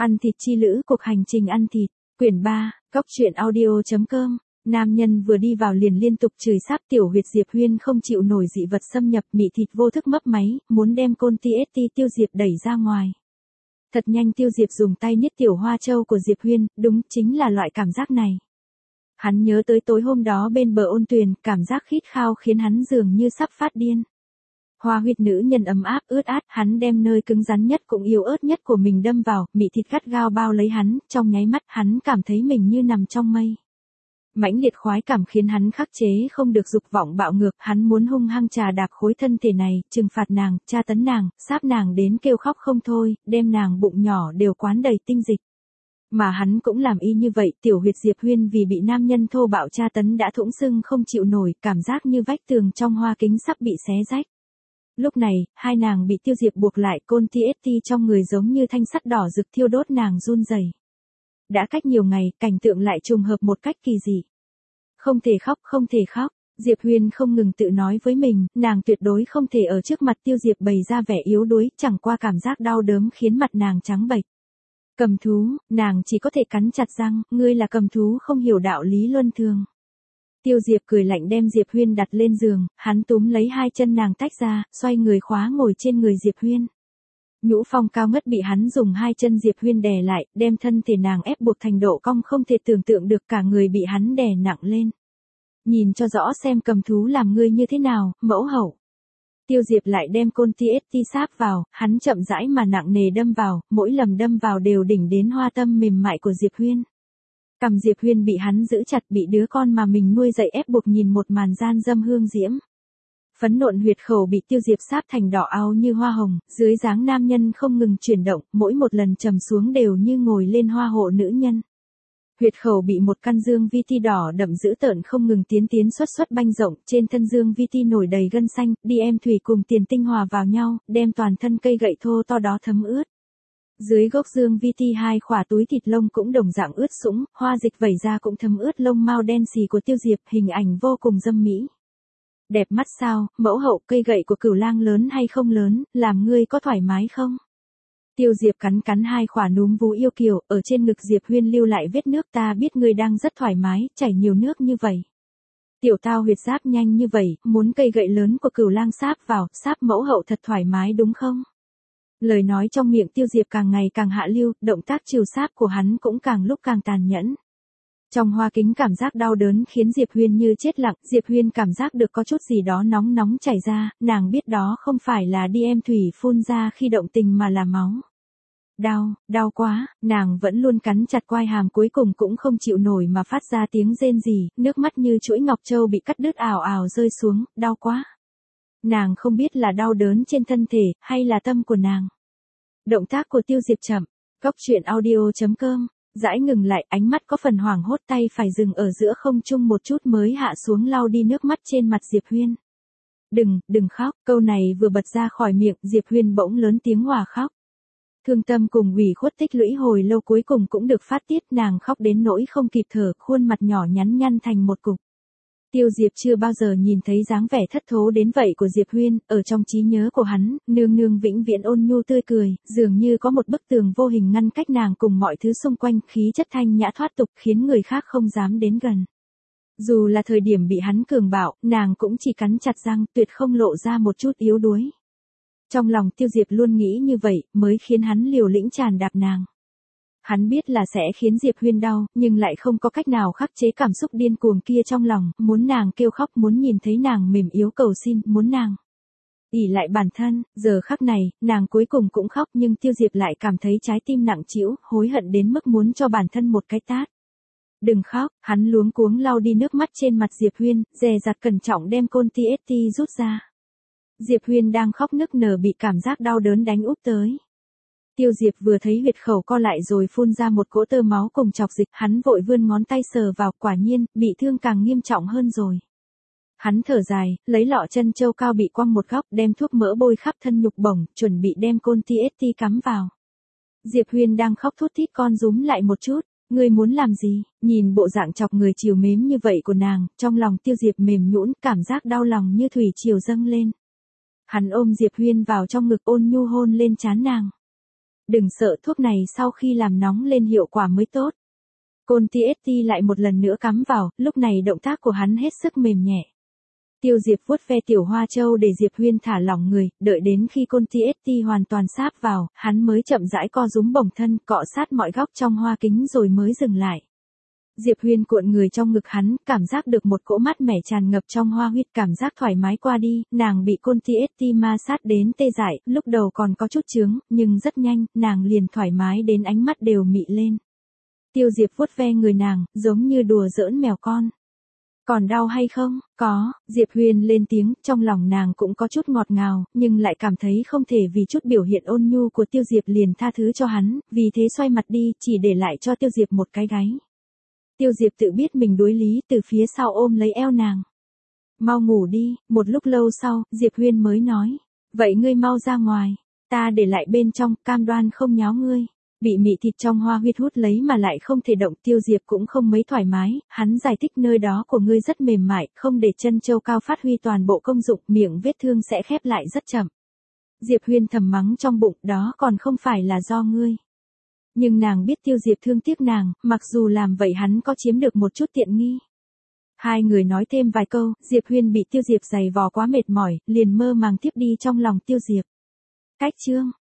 Ăn thịt chi lữ, cuộc hành trình ăn thịt, quyển 3, Cóc truyện audio.com. Nam nhân vừa đi vào liền liên tục chửi sáp tiểu huyệt Diệp Huyên không chịu nổi dị vật xâm nhập, mị thịt vô thức mấp máy, muốn đem côn TST Tiêu Diệp đẩy ra ngoài. Thật nhanh Tiêu Diệp dùng tay niết tiểu hoa châu của Diệp Huyên, đúng chính là loại cảm giác này. Hắn nhớ tới tối hôm đó bên bờ ôn tuyền, cảm giác khít khao khiến hắn dường như sắp phát điên. Hoa huyệt nữ nhân ấm áp ướt át, hắn đem nơi cứng rắn nhất cũng yếu ớt nhất của mình đâm vào, mị thịt gắt gao bao lấy hắn, trong nháy mắt hắn cảm thấy mình như nằm trong mây. Mãnh liệt khoái cảm khiến hắn khắc chế không được dục vọng bạo ngược, hắn muốn hung hăng trà đạp khối thân thể này, trừng phạt nàng, tra tấn nàng, sáp nàng đến kêu khóc không thôi, đem nàng bụng nhỏ đều quán đầy tinh dịch. Mà hắn cũng làm y như vậy, tiểu huyệt Diệp Huyên vì bị nam nhân thô bạo tra tấn đã thủng sưng không chịu nổi, cảm giác như vách tường trong hoa kính sắp bị xé rách. Lúc này, hai nàng bị Tiêu Diệp buộc lại, côn TST trong người giống như thanh sắt đỏ rực thiêu đốt nàng run rẩy. Đã cách nhiều ngày, cảnh tượng lại trùng hợp một cách kỳ dị. Không thể khóc, không thể khóc. Diệp Huyên không ngừng tự nói với mình, nàng tuyệt đối không thể ở trước mặt Tiêu Diệp bày ra vẻ yếu đuối, chẳng qua cảm giác đau đớn khiến mặt nàng trắng bệch. Cầm thú, nàng chỉ có thể cắn chặt răng, ngươi là cầm thú không hiểu đạo lý luân thường. Tiêu Diệp cười lạnh đem Diệp Huyên đặt lên giường, hắn túm lấy hai chân nàng tách ra, xoay người khóa ngồi trên người Diệp Huyên. Nhũ phong cao ngất bị hắn dùng hai chân Diệp Huyên đè lại, đem thân thể nàng ép buộc thành độ cong không thể tưởng tượng được, cả người bị hắn đè nặng lên. Nhìn cho rõ xem cầm thú làm ngươi như thế nào, mẫu hậu. Tiêu Diệp lại đem côn TST sáp vào, hắn chậm rãi mà nặng nề đâm vào, mỗi lần đâm vào đều đỉnh đến hoa tâm mềm mại của Diệp Huyên. Cằm Diệp Huyên bị hắn giữ chặt, bị đứa con mà mình nuôi dạy ép buộc nhìn một màn gian dâm hương diễm. Phấn nộn huyệt khẩu bị Tiêu Diệp sáp thành đỏ ao như hoa hồng, dưới dáng nam nhân không ngừng chuyển động, mỗi một lần trầm xuống đều như ngồi lên hoa hộ nữ nhân. Huyệt khẩu bị một căn dương vi ti đỏ đậm dữ tợn không ngừng tiến xuất banh rộng, trên thân dương vi ti nổi đầy gân xanh, đi em thủy cùng tiền tinh hòa vào nhau, đem toàn thân cây gậy thô to đó thấm ướt. Dưới gốc dương vi ti hai khỏa túi thịt lông cũng đồng dạng ướt sũng, hoa dịch vẩy ra cũng thấm ướt lông mao đen xì của Tiêu Diệp, hình ảnh vô cùng dâm mỹ. Đẹp mắt sao, mẫu hậu, cây gậy của cửu lang lớn hay không lớn, làm ngươi có thoải mái không? Tiêu Diệp cắn hai khỏa núm vú yêu kiều, ở trên ngực Diệp Huyên lưu lại vết nước, ta biết ngươi đang rất thoải mái, chảy nhiều nước như vậy. Tiểu tao huyệt giáp nhanh như vậy, muốn cây gậy lớn của cửu lang sáp vào, sáp mẫu hậu thật thoải mái đúng không? Lời nói trong miệng Tiêu Diệp càng ngày càng hạ lưu, động tác trừ sáp của hắn cũng càng lúc càng tàn nhẫn. Trong hoa kính cảm giác đau đớn khiến Diệp Huyên như chết lặng, Diệp Huyên cảm giác được có chút gì đó nóng chảy ra, nàng biết đó không phải là đi em thủy phun ra khi động tình mà là máu. Đau quá, nàng vẫn luôn cắn chặt quai hàm cuối cùng cũng không chịu nổi mà phát ra tiếng rên rỉ, nước mắt như chuỗi ngọc châu bị cắt đứt ào ào rơi xuống, đau quá. Nàng không biết là đau đớn trên thân thể, hay là tâm của nàng. Động tác của Tiêu Diệp chậm, Cóc truyện audio.com. Dãi ngừng lại, ánh mắt có phần hoảng hốt, tay phải dừng ở giữa không trung một chút mới hạ xuống lau đi nước mắt trên mặt Diệp Huyên. Đừng khóc, câu này vừa bật ra khỏi miệng, Diệp Huyên bỗng lớn tiếng hòa khóc. Thương tâm cùng ủy khuất tích lũy hồi lâu cuối cùng cũng được phát tiết, nàng khóc đến nỗi không kịp thở, khuôn mặt nhỏ nhăn thành một cục. Tiêu Diệp chưa bao giờ nhìn thấy dáng vẻ thất thố đến vậy của Diệp Huyên, ở trong trí nhớ của hắn, nương vĩnh viễn ôn nhu tươi cười, dường như có một bức tường vô hình ngăn cách nàng cùng mọi thứ xung quanh, khí chất thanh nhã thoát tục khiến người khác không dám đến gần. Dù là thời điểm bị hắn cường bạo, nàng cũng chỉ cắn chặt răng, tuyệt không lộ ra một chút yếu đuối. Trong lòng Tiêu Diệp luôn nghĩ như vậy, mới khiến hắn liều lĩnh tràn đạp nàng. Hắn biết là sẽ khiến Diệp Huyên đau, nhưng lại không có cách nào khắc chế cảm xúc điên cuồng kia trong lòng, muốn nàng kêu khóc, muốn nhìn thấy nàng mềm yếu cầu xin, muốn nàng ỷ lại bản thân, giờ khắc này, nàng cuối cùng cũng khóc nhưng Tiêu Diệp lại cảm thấy trái tim nặng trĩu, hối hận đến mức muốn cho bản thân một cái tát. Đừng khóc, hắn luống cuống lau đi nước mắt trên mặt Diệp Huyên, dè dặt cẩn trọng đem côn TST rút ra. Diệp Huyên đang khóc nức nở bị cảm giác đau đớn đánh úp tới. Tiêu Diệp vừa thấy huyệt khẩu co lại rồi phun ra một cỗ tơ máu cùng chọc dịch, hắn vội vươn ngón tay sờ vào, quả nhiên, bị thương càng nghiêm trọng hơn rồi. Hắn thở dài, lấy lọ chân châu cao bị quăng một góc, đem thuốc mỡ bôi khắp thân nhục bổng, chuẩn bị đem côn TST cắm vào. Diệp Huyên đang khóc thút thít, con rúm lại một chút, ngươi muốn làm gì? Nhìn bộ dạng chọc người chiều mến như vậy của nàng, trong lòng Tiêu Diệp mềm nhũn, cảm giác đau lòng như thủy triều dâng lên. Hắn ôm Diệp Huyên vào trong ngực ôn nhu hôn lên trán nàng. Đừng sợ, thuốc này sau khi làm nóng lên hiệu quả mới tốt. Côn TST lại một lần nữa cắm vào, lúc này động tác của hắn hết sức mềm nhẹ. Tiêu Diệp vuốt ve tiểu hoa châu để Diệp Huyên thả lỏng người, đợi đến khi côn TST hoàn toàn sáp vào, hắn mới chậm rãi co rúm bổng thân, cọ sát mọi góc trong hoa kính rồi mới dừng lại. Diệp Huyên cuộn người trong ngực hắn, cảm giác được một cỗ mát mẻ tràn ngập trong hoa huyết, cảm giác thoải mái qua đi, nàng bị côn TST ma sát đến tê dại, lúc đầu còn có chút chướng, nhưng rất nhanh, nàng liền thoải mái đến ánh mắt đều mị lên. Tiêu Diệp vuốt ve người nàng, giống như đùa giỡn mèo con. Còn đau hay không? Có, Diệp Huyên lên tiếng, trong lòng nàng cũng có chút ngọt ngào, nhưng lại cảm thấy không thể vì chút biểu hiện ôn nhu của Tiêu Diệp liền tha thứ cho hắn, vì thế xoay mặt đi, chỉ để lại cho Tiêu Diệp một cái gáy. Tiêu Diệp tự biết mình đối lý, từ phía sau ôm lấy eo nàng. Mau ngủ đi, một lúc lâu sau, Diệp Huyên mới nói. Vậy ngươi mau ra ngoài, ta để lại bên trong, cam đoan không nháo ngươi. Bị mị thịt trong hoa huyết hút lấy mà lại không thể động, Tiêu Diệp cũng không mấy thoải mái, hắn giải thích nơi đó của ngươi rất mềm mại, không để chân châu cao phát huy toàn bộ công dụng, miệng vết thương sẽ khép lại rất chậm. Diệp Huyên thầm mắng trong bụng, đó còn không phải là do ngươi. Nhưng nàng biết Tiêu Diệp thương tiếc nàng, mặc dù làm vậy hắn có chiếm được một chút tiện nghi. Hai người nói thêm vài câu, Diệp Huyên bị Tiêu Diệp giày vò quá mệt mỏi, liền mơ màng thiếp đi trong lòng Tiêu Diệp. Cách chương